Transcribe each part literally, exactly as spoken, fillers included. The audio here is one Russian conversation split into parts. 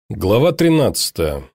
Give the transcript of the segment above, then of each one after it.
Глава тринадцатая.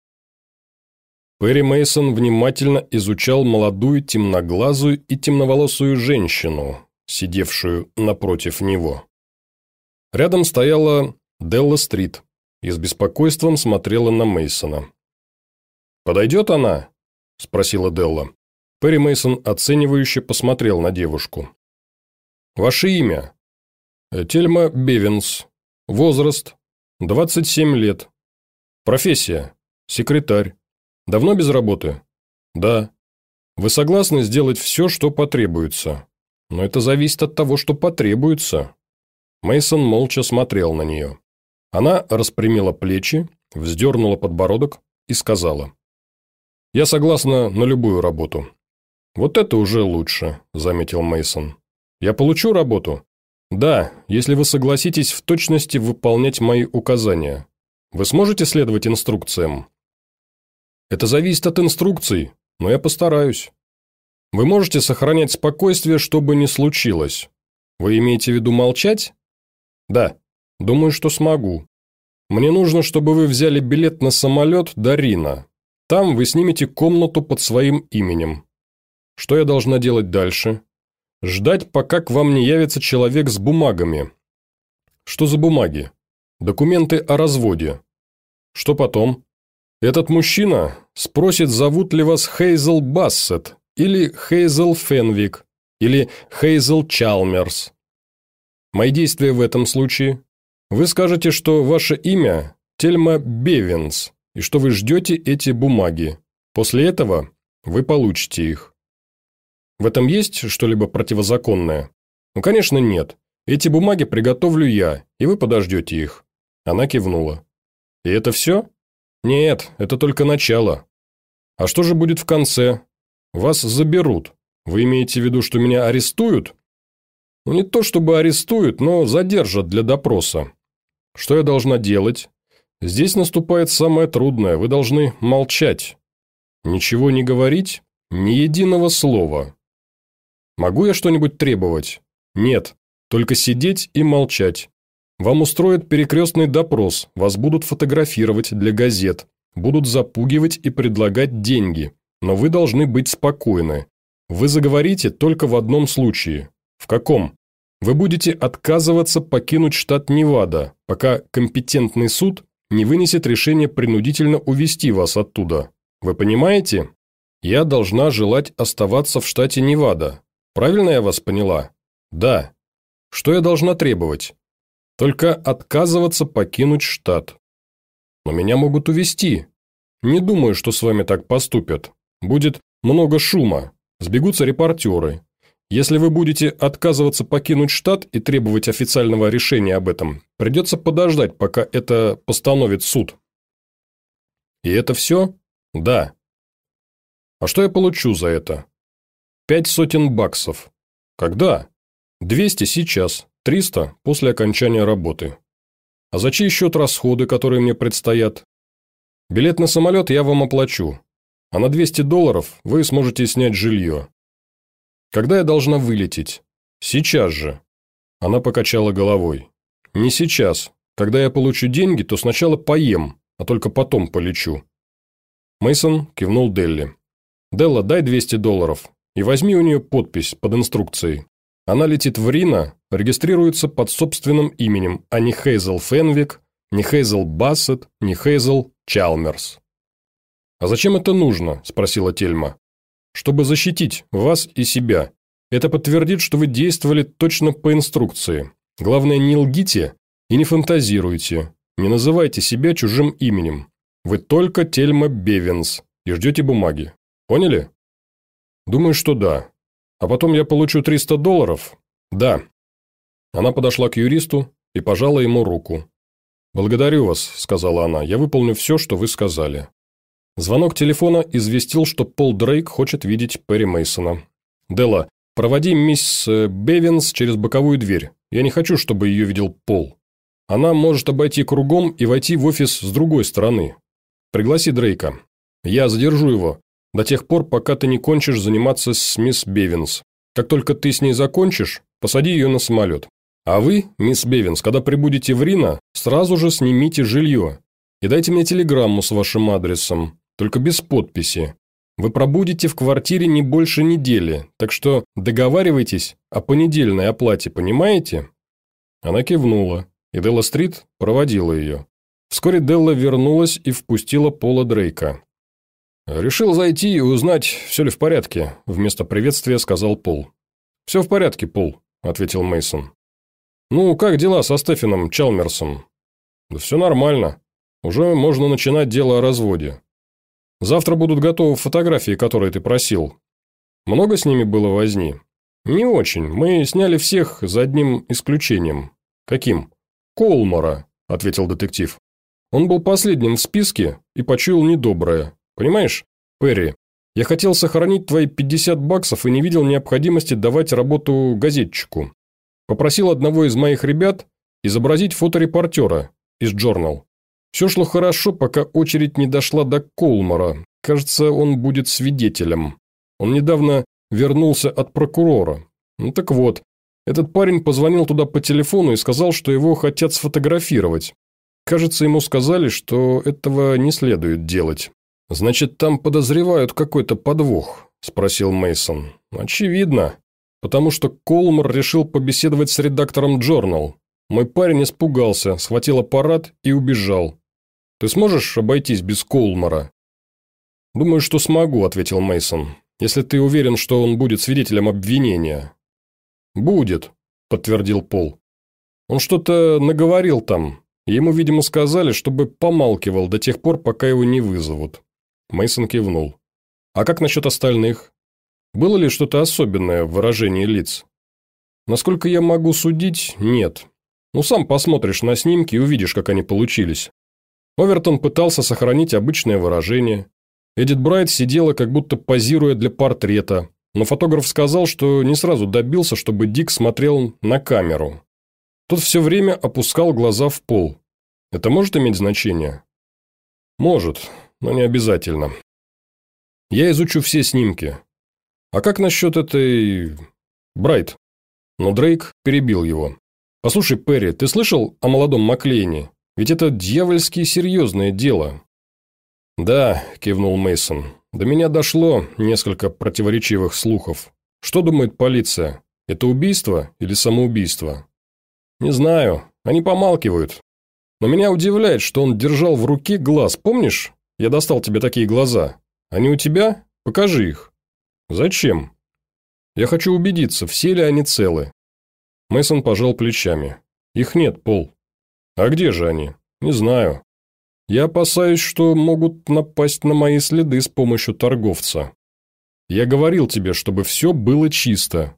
Перри Мейсон внимательно изучал молодую темноглазую и темноволосую женщину, сидевшую напротив него. Рядом стояла Делла Стрит и с беспокойством смотрела на Мейсона. «Подойдет она?» – спросила Делла. Перри Мейсон оценивающе посмотрел на девушку. «Ваше имя?» «Тельма Бевинс. Возраст? двадцать семь лет. Профессия? Секретарь. Давно без работы? Да. Вы согласны сделать все, что потребуется? Но это зависит от того, что потребуется». Мейсон молча смотрел на нее. Она распрямила плечи, вздернула подбородок и сказала: «Я согласна на любую работу». «Вот это уже лучше», – заметил Мейсон. «Я получу работу?» «Да, если вы согласитесь в точности выполнять мои указания. Вы сможете следовать инструкциям?» «Это зависит от инструкций, но я постараюсь». «Вы можете сохранять спокойствие, что бы ни случилось. Вы имеете в виду молчать?» «Да, думаю, что смогу. Мне нужно, чтобы вы взяли билет на самолет до Рино. Там вы снимете комнату под своим именем. Что я должна делать дальше?» «Ждать, пока к вам не явится человек с бумагами». «Что за бумаги?» «Документы о разводе». «Что потом?» «Этот мужчина спросит, зовут ли вас Хейзел Бассет, или Хейзел Фенвик, или Хейзел Чалмерс. Мои действия в этом случае? Вы скажете, что ваше имя Тельма Бевинс, и что вы ждете эти бумаги. После этого вы получите их». «В этом есть что-либо противозаконное?» «Ну, конечно, нет. Эти бумаги приготовлю я, и вы подождете их». Она кивнула. «И это все?» «Нет, это только начало». «А что же будет в конце?» «Вас заберут. Вы имеете в виду, что меня арестуют?» «Ну, не то чтобы арестуют, но задержат для допроса». «Что я должна делать?» «Здесь наступает самое трудное. Вы должны молчать. Ничего не говорить, ни единого слова». «Могу я что-нибудь требовать?» «Нет, только сидеть и молчать. Вам устроят перекрестный допрос, вас будут фотографировать для газет, будут запугивать и предлагать деньги, но вы должны быть спокойны. Вы заговорите только в одном случае». «В каком?» «Вы будете отказываться покинуть штат Невада, пока компетентный суд не вынесет решение принудительно увезти вас оттуда. Вы понимаете? Я должна желать оставаться в штате Невада. Правильно я вас поняла?» «Да». «Что я должна требовать?» «Только отказываться покинуть штат». «Но меня могут увезти. Не думаю, что с вами так поступят. Будет много шума, сбегутся репортеры. Если вы будете отказываться покинуть штат и требовать официального решения об этом, придется подождать, пока это постановит суд». «И это все?» «Да». «А что я получу за это?» «Пять сотен баксов». «Когда?» «Двести сейчас, триста после окончания работы». «А за чей счет расходы, которые мне предстоят?» «Билет на самолет я вам оплачу, а на двести долларов вы сможете снять жилье». «Когда я должна вылететь?» «Сейчас же». Она покачала головой. «Не сейчас. Когда я получу деньги, то сначала поем, а только потом полечу». Мейсон кивнул Делле. «Делла, дай двести долларов. И возьми у нее подпись под инструкцией. Она летит в Рино, регистрируется под собственным именем, а не Хейзел Фенвик, не Хейзел Бассет, не Хейзел Чалмерс». «А зачем это нужно?» – спросила Тельма. «Чтобы защитить вас и себя. Это подтвердит, что вы действовали точно по инструкции. Главное, не лгите и не фантазируйте. Не называйте себя чужим именем. Вы только Тельма Бевинс и ждете бумаги. Поняли?» «Думаю, что да. А потом я получу триста долларов?» «Да». Она подошла к юристу и пожала ему руку. «Благодарю вас», – сказала она, – «я выполню все, что вы сказали». Звонок телефона известил, что Пол Дрейк хочет видеть Перри Мейсона. «Делла, проводи мисс Бевинс через боковую дверь. Я не хочу, чтобы ее видел Пол. Она может обойти кругом и войти в офис с другой стороны. Пригласи Дрейка. Я задержу его до тех пор, пока ты не кончишь заниматься с мисс Бевинс. Как только ты с ней закончишь, посади ее на самолет. А вы, мисс Бевинс, когда прибудете в Рино, сразу же снимите жилье. И дайте мне телеграмму с вашим адресом, только без подписи. Вы пробудете в квартире не больше недели, так что договаривайтесь о понедельной оплате, понимаете?» Она кивнула, и Делла Стрит проводила ее. Вскоре Делла вернулась и впустила Пола Дрейка. «Решил зайти и узнать, все ли в порядке», – вместо приветствия сказал Пол. «Все в порядке, Пол», – ответил Мейсон. «Ну, как дела со Стефаном Чалмерсом?» «Да все нормально. Уже можно начинать дело о разводе. Завтра будут готовы фотографии, которые ты просил. Много с ними было возни?» «Не очень. Мы сняли всех за одним исключением». «Каким?» «Колмора», – ответил детектив. «Он был последним в списке и почуял недоброе. Понимаешь, Перри, я хотел сохранить твои пятьдесят баксов и не видел необходимости давать работу газетчику. Попросил одного из моих ребят изобразить фоторепортера из Journal. Все шло хорошо, пока очередь не дошла до Колмора. Кажется, он будет свидетелем. Он недавно вернулся от прокурора. Ну так вот, этот парень позвонил туда по телефону и сказал, что его хотят сфотографировать. Кажется, ему сказали, что этого не следует делать». «Значит, там подозревают какой-то подвох?» – спросил Мейсон. «Очевидно, потому что Колмор решил побеседовать с редактором Journal. Мой парень испугался, схватил аппарат и убежал. Ты сможешь обойтись без Колмора?» «Думаю, что смогу», – ответил Мейсон, «если ты уверен, что он будет свидетелем обвинения». «Будет», – подтвердил Пол. «Он что-то наговорил там, и ему, видимо, сказали, чтобы помалкивал до тех пор, пока его не вызовут». Мейсон кивнул. «А как насчет остальных? Было ли что-то особенное в выражении лиц?» «Насколько я могу судить, нет. Ну, сам посмотришь на снимки и увидишь, как они получились». Овертон пытался сохранить обычное выражение. Эдит Брайт сидела, как будто позируя для портрета, но фотограф сказал, что не сразу добился, чтобы Дик смотрел на камеру. Тот все время опускал глаза в пол. Это может иметь значение? Может, но не обязательно. Я изучу все снимки. А как насчет этой... Брайт? Но Дрейк перебил его. «Послушай, Перри, ты слышал о молодом Маклейне? Ведь это дьявольски серьезное дело». «Да», – кивнул Мейсон. «До меня дошло несколько противоречивых слухов. Что думает полиция? Это убийство или самоубийство?» «Не знаю. Они помалкивают. Но меня удивляет, что он держал в руке глаз. Помнишь? Я достал тебе такие глаза. Они у тебя? Покажи их». «Зачем?» «Я хочу убедиться, все ли они целы». Мейсон пожал плечами. «Их нет, Пол». «А где же они?» «Не знаю. Я опасаюсь, что могут напасть на мои следы с помощью торговца. Я говорил тебе, чтобы все было чисто.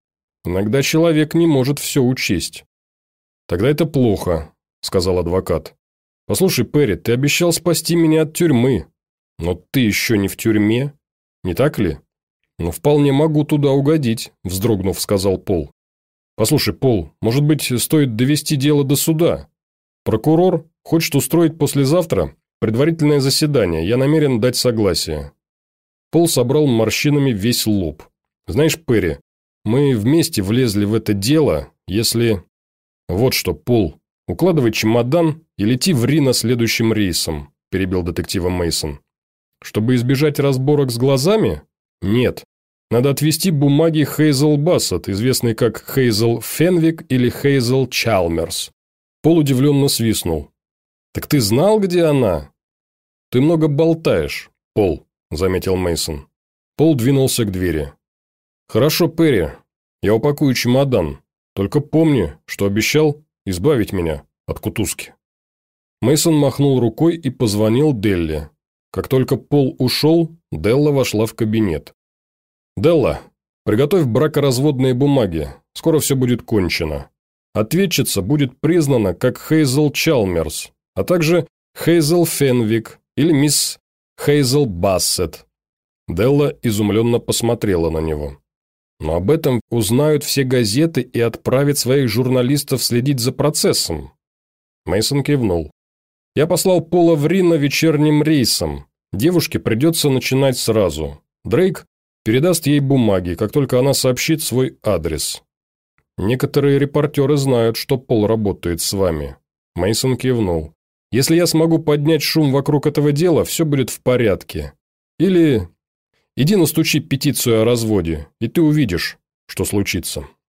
Иногда человек не может все учесть». «Тогда это плохо», – сказал адвокат. «Послушай, Перри, ты обещал спасти меня от тюрьмы. Но ты еще не в тюрьме, не так ли?» «Ну, вполне могу туда угодить», – вздрогнув, сказал Пол. «Послушай, Пол, может быть, стоит довести дело до суда? Прокурор хочет устроить послезавтра предварительное заседание, я намерен дать согласие». Пол собрал морщинами весь лоб. «Знаешь, Перри, мы вместе влезли в это дело, если...» «Вот что, Пол, укладывай чемодан и лети в Рино следующим рейсом», – перебил детектива Мейсон. «Чтобы избежать разборок с глазами? Нет. Надо отвезти бумаги Хейзел Бассет, известной как Хейзел Фенвик или Хейзел Чалмерс». Пол удивленно свистнул. «Так ты знал, где она?» «Ты много болтаешь, Пол», – заметил Мейсон. Пол двинулся к двери. «Хорошо, Перри, я упакую чемодан. Только помни, что обещал избавить меня от кутузки». Мейсон махнул рукой и позвонил Делле. Как только Пол ушел, Делла вошла в кабинет. «Делла, приготовь бракоразводные бумаги, скоро все будет кончено. Ответчица будет признана как Хейзел Чалмерс, а также Хейзел Фенвик или мисс Хейзел Бассет». Делла изумленно посмотрела на него. «Но об этом узнают все газеты и отправят своих журналистов следить за процессом». Мейсон кивнул. «Я послал Пола в Рино вечерним рейсом. Девушке придется начинать сразу. Дрейк передаст ей бумаги, как только она сообщит свой адрес. Некоторые репортеры знают, что Пол работает с вами». Мейсон кивнул. Если я смогу поднять шум вокруг этого дела, все будет в порядке. Или иди настучи петицию о разводе, и ты увидишь, что случится».